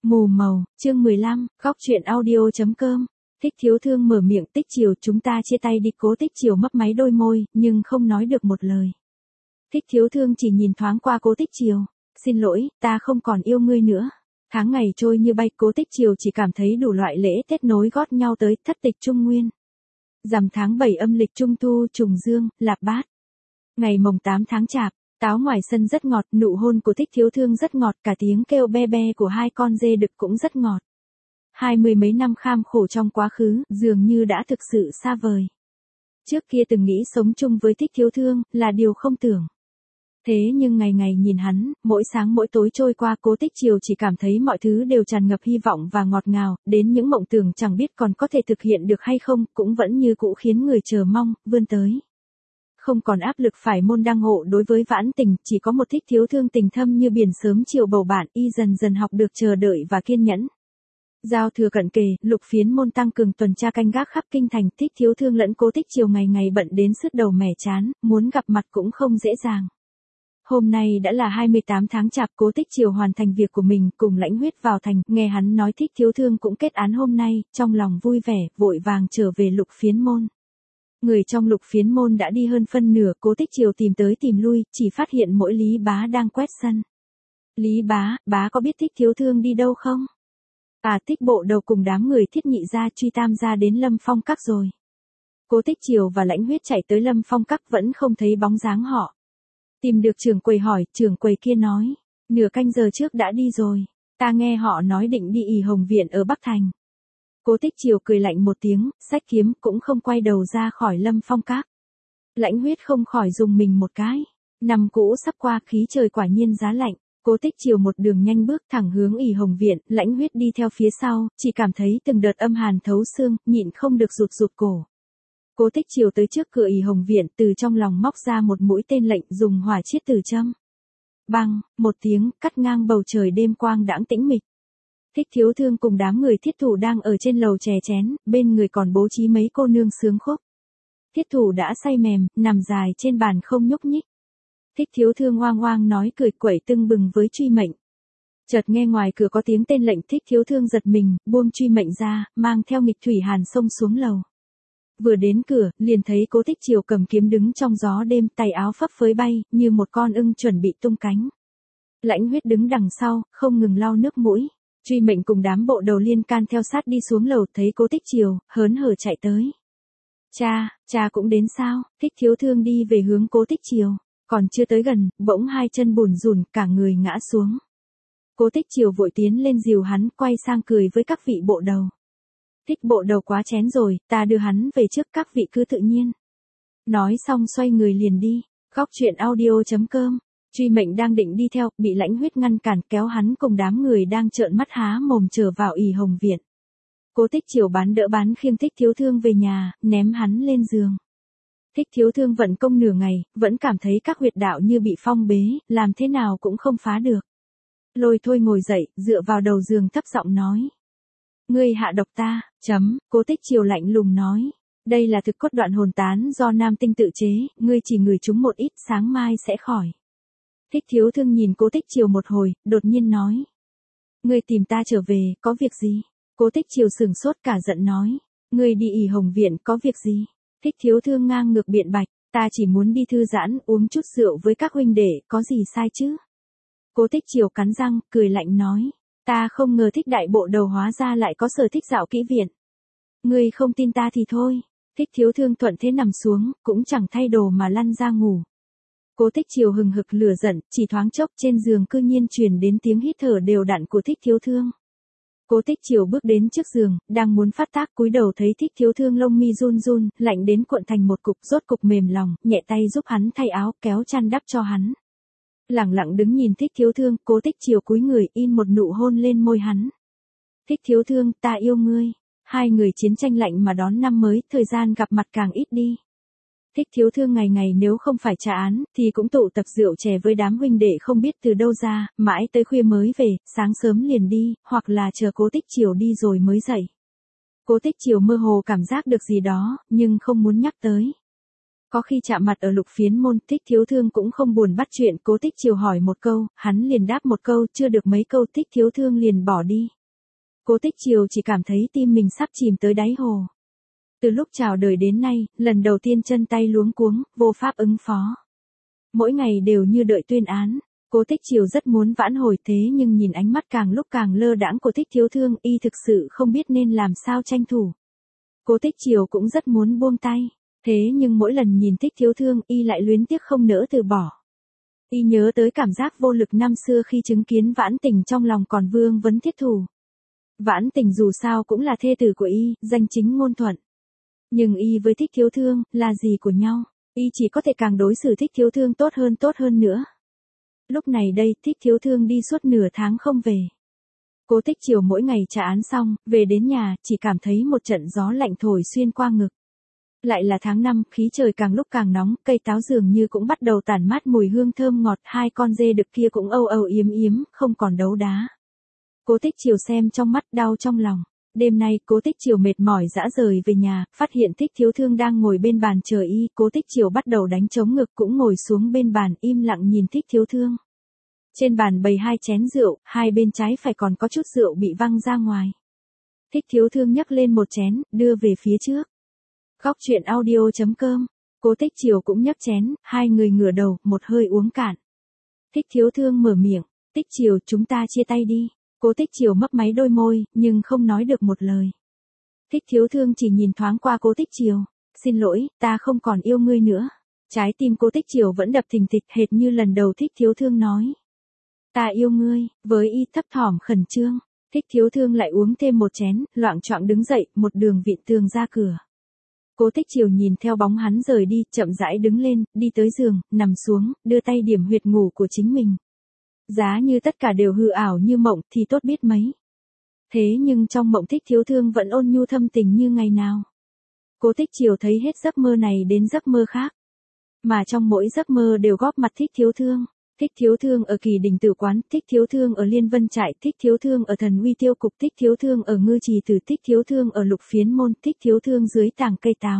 Mù màu, chương 15, góc truyện audio.com. Thích Thiếu Thương mở miệng. Tích Chiều, chúng ta chia tay đi. Cố Tích Chiều mấp máy đôi môi, nhưng không nói được một lời. Thích Thiếu Thương chỉ nhìn thoáng qua Cố Tích Chiều. Xin lỗi, ta không còn yêu ngươi nữa. Tháng ngày trôi như bay, Cố Tích Chiều chỉ cảm thấy đủ loại lễ Tết nối gót nhau tới. Thất tịch Trung Nguyên, rằm tháng 7 âm lịch, Trung thu, trùng dương, lạp bát. Ngày mồng 8 tháng Chạp, táo ngoài sân rất ngọt, nụ hôn của Thích Thiếu Thương rất ngọt, cả tiếng kêu be be của hai con dê đực cũng rất ngọt. 20 mấy năm kham khổ trong quá khứ, dường như đã thực sự xa vời. Trước kia từng nghĩ sống chung với Thích Thiếu Thương là điều không tưởng. Thế nhưng ngày ngày nhìn hắn, mỗi sáng mỗi tối trôi qua, Cố Tích Chiều chỉ cảm thấy mọi thứ đều tràn ngập hy vọng và ngọt ngào, đến những mộng tưởng chẳng biết còn có thể thực hiện được hay không, cũng vẫn như cũ khiến người chờ mong, vươn tới. Không còn áp lực phải môn đăng hộ đối với vãn tình, chỉ có một Thích Thiếu Thương tình thâm như biển sớm chiều bầu bạn, y dần dần học được chờ đợi và kiên nhẫn. Giao thừa cận kề, Lục Phiến Môn tăng cường tuần tra canh gác khắp kinh thành, Thích Thiếu Thương lẫn Cố Tích Chiều ngày ngày bận đến sứt đầu mẻ chán, muốn gặp mặt cũng không dễ dàng. Hôm nay đã là 28 tháng Chạp, Cố Tích Chiều hoàn thành việc của mình, cùng Lãnh Huyết vào thành, nghe hắn nói Thích Thiếu Thương cũng kết án hôm nay, trong lòng vui vẻ, vội vàng trở về Lục Phiến Môn. Người trong Lục Phiến Môn đã đi hơn phân nửa, Cố Tích Chiều tìm tới tìm lui, chỉ phát hiện mỗi Lý Bá đang quét sân. Lý Bá, bá có biết Thích Thiếu Thương đi đâu không? Thích Bộ Đầu cùng đám người Thiết Nhị gia truy tam gia đến Lâm Phong Các rồi. Cố Tích Chiều và Lãnh Huyết chạy tới Lâm Phong Các vẫn không thấy bóng dáng họ. Tìm được trưởng quầy hỏi, trưởng quầy kia nói, nửa canh giờ trước đã đi rồi, ta nghe họ nói định đi ỷ Hồng Viện ở Bắc Thành. Cố Tích Chiều cười lạnh một tiếng, xách kiếm cũng không quay đầu ra khỏi Lâm Phong Các. Lãnh Huyết không khỏi dùng mình một cái. Năm cũ sắp qua, khí trời quả nhiên giá lạnh. Cố Tích Chiều một đường nhanh bước thẳng hướng ỷ Hồng Viện, Lãnh Huyết đi theo phía sau, chỉ cảm thấy từng đợt âm hàn thấu xương, nhịn không được rụt rụt cổ. Cố Tích Chiều tới trước cửa ỷ Hồng Viện, từ trong lòng móc ra một mũi tên lệnh, dùng hỏa chiết tử châm. Bang, một tiếng, cắt ngang bầu trời đêm quang đãng tĩnh mịch. Thích Thiếu Thương cùng đám người Thiết Thủ đang ở trên lầu chè chén, bên người còn bố trí mấy cô nương sướng khúc. Thiết Thủ đã say mềm, nằm dài trên bàn không nhúc nhích. Thích Thiếu Thương oang oang nói cười quẩy tưng bừng với Truy Mệnh. Chợt nghe ngoài cửa có tiếng tên lệnh, Thích Thiếu Thương giật mình, buông Truy Mệnh ra, mang theo nghịch thủy hàn xông xuống lầu. Vừa đến cửa, liền thấy Cố Tích Chiều cầm kiếm đứng trong gió đêm, tay áo phấp phới bay, như một con ưng chuẩn bị tung cánh. Lãnh Huyết đứng đằng sau, không ngừng lau nước mũi. Truy Mệnh cùng đám bộ đầu liên can theo sát đi xuống lầu, thấy Cố Tích Chiều, hớn hở chạy tới. Cha cũng đến sao? Thích Thiếu Thương đi về hướng Cố Tích Chiều. Còn chưa tới gần, bỗng hai chân bùn rùn, cả người ngã xuống. Cố Tích Chiều vội tiến lên dìu hắn, quay sang cười với các vị bộ đầu. Thích Bộ Đầu quá chén rồi, ta đưa hắn về trước, các vị cứ tự nhiên. Nói xong xoay người liền đi. Góc truyện audio.com. Truy Mệnh đang định đi theo, bị Lãnh Huyết ngăn cản, kéo hắn cùng đám người đang trợn mắt há mồm trở vào ỷ Hồng Viện. Cố Tích Chiều bán đỡ bán khiêng Thích Thiếu Thương về nhà, ném hắn lên giường. Thích Thiếu Thương vận công nửa ngày, vẫn cảm thấy các huyệt đạo như bị phong bế, làm thế nào cũng không phá được. Lôi thôi ngồi dậy, dựa vào đầu giường thấp giọng nói. Ngươi hạ độc ta, Cố Tích Chiều lạnh lùng nói. Đây là thực cốt đoạn hồn tán do nam tinh tự chế, ngươi chỉ ngửi chúng một ít, sáng mai sẽ khỏi. Thích Thiếu Thương nhìn Cố Tích Chiều một hồi, đột nhiên nói. Ngươi tìm ta trở về, có việc gì? Cố Tích Chiều sửng sốt cả giận nói. Ngươi đi ỷ Hồng Viện, có việc gì? Thích Thiếu Thương ngang ngược biện bạch, ta chỉ muốn đi thư giãn, uống chút rượu với các huynh đệ, có gì sai chứ? Cố Tích Chiều cắn răng, cười lạnh nói. Ta không ngờ Thích đại bộ đầu hóa ra lại có sở thích dạo kỹ viện. Ngươi không tin ta thì thôi. Thích Thiếu Thương thuận thế nằm xuống, cũng chẳng thay đồ mà lăn ra ngủ. Cố Tích Chiều hừng hực lửa giận, chỉ thoáng chốc trên giường cư nhiên truyền đến tiếng hít thở đều đặn của Thích Thiếu Thương. Cố Tích Chiều bước đến trước giường, đang muốn phát tác, cúi đầu thấy Thích Thiếu Thương lông mi run run, lạnh đến cuộn thành một cục, rốt cục mềm lòng, nhẹ tay giúp hắn thay áo, kéo chăn đắp cho hắn. Lẳng lặng đứng nhìn Thích Thiếu Thương, Cố Tích Chiều cúi người, in một nụ hôn lên môi hắn. Thích Thiếu Thương, ta yêu ngươi. Hai người chiến tranh lạnh mà đón năm mới, thời gian gặp mặt càng ít đi. Thích Thiếu Thương ngày ngày nếu không phải trả án, thì cũng tụ tập rượu chè với đám huynh đệ không biết từ đâu ra, mãi tới khuya mới về, sáng sớm liền đi, hoặc là chờ Cố Tích Chiều đi rồi mới dậy. Cố Tích Chiều mơ hồ cảm giác được gì đó, nhưng không muốn nhắc tới. Có khi chạm mặt ở Lục Phiến Môn, Thích Thiếu Thương cũng không buồn bắt chuyện, Cố Tích Chiều hỏi một câu, hắn liền đáp một câu, chưa được mấy câu Thích Thiếu Thương liền bỏ đi. Cố Tích Chiều chỉ cảm thấy tim mình sắp chìm tới đáy hồ. Từ lúc chào đời đến nay, lần đầu tiên chân tay luống cuống, vô pháp ứng phó. Mỗi ngày đều như đợi tuyên án. Cố Tích Chiều rất muốn vãn hồi thế nhưng nhìn ánh mắt càng lúc càng lơ đãng của Thích Thiếu Thương, y thực sự không biết nên làm sao tranh thủ. Cố Tích Chiều cũng rất muốn buông tay, thế nhưng mỗi lần nhìn Thích Thiếu Thương y lại luyến tiếc không nỡ từ bỏ. Y nhớ tới cảm giác vô lực năm xưa khi chứng kiến Vãn Tình trong lòng còn vương vấn thiết thù. Vãn Tình dù sao cũng là thê tử của y, danh chính ngôn thuận. Nhưng y với Thích Thiếu Thương là gì của nhau, y chỉ có thể càng đối xử Thích Thiếu Thương tốt hơn nữa. Lúc này đây, Thích Thiếu Thương đi suốt nửa tháng không về. Cố Tích Chiều mỗi ngày trả án xong, về đến nhà, chỉ cảm thấy một trận gió lạnh thổi xuyên qua ngực. Lại là tháng 5, khí trời càng lúc càng nóng, cây táo dường như cũng bắt đầu tản mát mùi hương thơm ngọt, hai con dê đực kia cũng âu âu yếm yếm, không còn đấu đá. Cố Tích Chiều xem trong mắt đau trong lòng. Đêm nay, Cố Tích Chiều mệt mỏi dã rời về nhà, phát hiện Thích Thiếu Thương đang ngồi bên bàn chờ y, Cố Tích Chiều bắt đầu đánh trống ngực cũng ngồi xuống bên bàn im lặng nhìn Thích Thiếu Thương. Trên bàn bày hai chén rượu, hai bên trái phải còn có chút rượu bị văng ra ngoài. Thích Thiếu Thương nhấc lên một chén, đưa về phía trước. Góc truyện audio.com. Cố Tích Chiều cũng nhấc chén, hai người ngửa đầu, một hơi uống cạn. Thích Thiếu Thương mở miệng, Tích Chiều chúng ta chia tay đi. Cố Tích Chiều mấp máy đôi môi, nhưng không nói được một lời. Thích Thiếu Thương chỉ nhìn thoáng qua Cố Tích Chiều, xin lỗi, ta không còn yêu ngươi nữa. Trái tim Cố Tích Chiều vẫn đập thình thịch hệt như lần đầu Thích Thiếu Thương nói. Ta yêu ngươi, với y thấp thỏm khẩn trương. Thích Thiếu Thương lại uống thêm một chén, loạng choạng đứng dậy, một đường vịn tường ra cửa. Cố Tích Chiều nhìn theo bóng hắn rời đi, chậm rãi đứng lên, đi tới giường, nằm xuống, đưa tay điểm huyệt ngủ của chính mình. Giá như tất cả đều hư ảo như mộng thì tốt biết mấy. Thế nhưng trong mộng Thích Thiếu Thương vẫn ôn nhu thâm tình như ngày nào. Cố Tích Chiều thấy hết giấc mơ này đến giấc mơ khác. Mà trong mỗi giấc mơ đều góp mặt Thích Thiếu Thương. Thích Thiếu Thương ở Kỳ Đình Tử Quán, Thích Thiếu Thương ở Liên Vân Trại, Thích Thiếu Thương ở Thần Uy Tiêu Cục, Thích Thiếu Thương ở Ngư Trì Tử, Thích Thiếu Thương ở Lục Phiến Môn, Thích Thiếu Thương dưới tàng cây táo.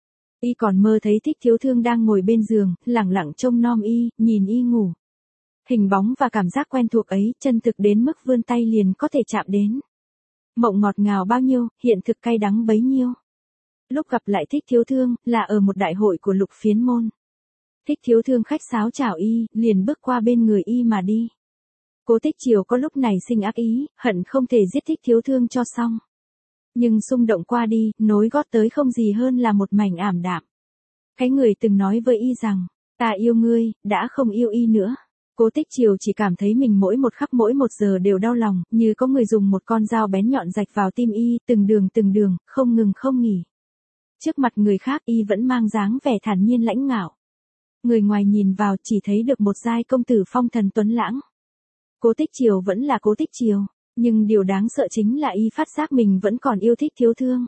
Y còn mơ thấy Thích Thiếu Thương đang ngồi bên giường, lẳng lặng trông nom y, nhìn y ngủ. Hình bóng và cảm giác quen thuộc ấy, chân thực đến mức vươn tay liền có thể chạm đến. Mộng ngọt ngào bao nhiêu, hiện thực cay đắng bấy nhiêu. Lúc gặp lại Thích Thiếu Thương, là ở một đại hội của Lục Phiến Môn. Thích Thiếu Thương khách sáo chào y, liền bước qua bên người y mà đi. Cố Tích Chiều có lúc này sinh ác ý, hận không thể giết Thích Thiếu Thương cho xong. Nhưng xung động qua đi, nối gót tới không gì hơn là một mảnh ảm đạm. Cái người từng nói với y rằng, ta yêu ngươi, đã không yêu y nữa. Cố Tích Chiều chỉ cảm thấy mình mỗi một khắc mỗi một giờ đều đau lòng, như có người dùng một con dao bén nhọn rạch vào tim y, từng đường, không ngừng không nghỉ. Trước mặt người khác y vẫn mang dáng vẻ thản nhiên lãnh ngạo. Người ngoài nhìn vào chỉ thấy được một giai công tử phong thần tuấn lãng. Cố Tích Chiều vẫn là Cố Tích Chiều, nhưng điều đáng sợ chính là y phát giác mình vẫn còn yêu Thích Thiếu Thương.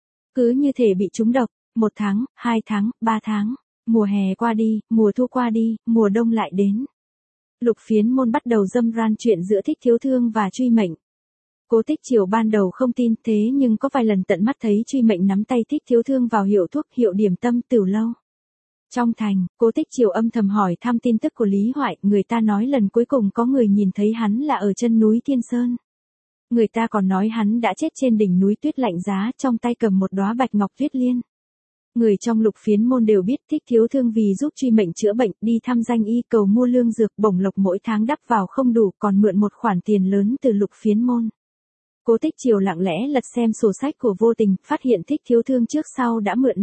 Cứ như thể bị trúng độc, 1 tháng, 2 tháng, 3 tháng, mùa hè qua đi, mùa thu qua đi, mùa đông lại đến. Lục Phiến Môn bắt đầu râm ran chuyện giữa Thích Thiếu Thương và Truy Mệnh. Cố Tích Chiều ban đầu không tin thế nhưng có vài lần tận mắt thấy Truy Mệnh nắm tay Thích Thiếu Thương vào hiệu thuốc, hiệu điểm tâm, Tửu lâu. Trong thành, Cố Tích Chiều âm thầm hỏi thăm tin tức của Lý Hoại, người ta nói lần cuối cùng có người nhìn thấy hắn là ở chân núi Thiên Sơn. Người ta còn nói hắn đã chết trên đỉnh núi tuyết lạnh giá, trong tay cầm một đóa bạch ngọc tuyết liên. Người trong Lục Phiến Môn đều biết Thích Thiếu Thương vì giúp Truy Mệnh chữa bệnh, đi thăm danh y cầu mua lương dược, bổng lộc mỗi tháng đắp vào không đủ, còn mượn một khoản tiền lớn từ Lục Phiến Môn. Cố Tích Chiều lặng lẽ lật xem sổ sách của Vô Tình, phát hiện Thích Thiếu Thương trước sau đã mượn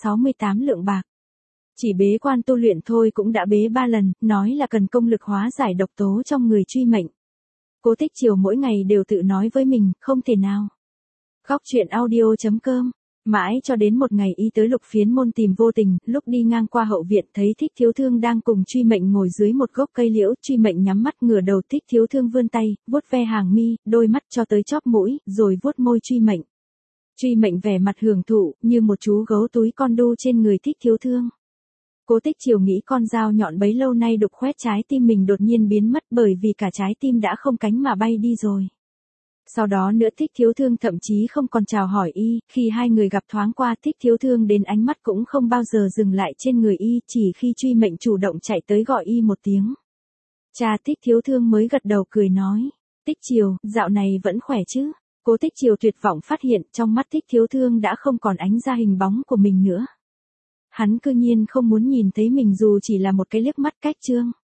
568 lượng bạc. Chỉ bế quan tu luyện thôi cũng đã bế 3 lần, nói là cần công lực hóa giải độc tố trong người Truy Mệnh. Cố Tích Chiều mỗi ngày đều tự nói với mình, không thể nào. Góc truyện audio.com. Mãi cho đến một ngày y tới Lục Phiến Môn tìm Vô Tình, lúc đi ngang qua hậu viện thấy Thích Thiếu Thương đang cùng Truy Mệnh ngồi dưới một gốc cây liễu, Truy Mệnh nhắm mắt ngửa đầu, Thích Thiếu Thương vươn tay, vuốt ve hàng mi, đôi mắt cho tới chóp mũi, rồi vuốt môi Truy Mệnh. Truy Mệnh vẻ mặt hưởng thụ, như một chú gấu túi con đu trên người Thích Thiếu Thương. Cố Tích Chiều nghĩ con dao nhọn bấy lâu nay đục khoét trái tim mình đột nhiên biến mất bởi vì cả trái tim đã không cánh mà bay đi rồi. Sau đó nữa Thích Thiếu Thương thậm chí không còn chào hỏi y, khi hai người gặp thoáng qua Thích Thiếu Thương đến ánh mắt cũng không bao giờ dừng lại trên người y, chỉ khi truy mệnh chủ động chạy tới gọi y một tiếng. Cha Thích Thiếu Thương mới gật đầu cười nói, Tích Chiều, dạo này vẫn khỏe chứ? Cố Tích Chiều tuyệt vọng phát hiện trong mắt Thích Thiếu Thương đã không còn ánh ra hình bóng của mình nữa. Hắn cư nhiên không muốn nhìn thấy mình dù chỉ là một cái liếc mắt cách Trương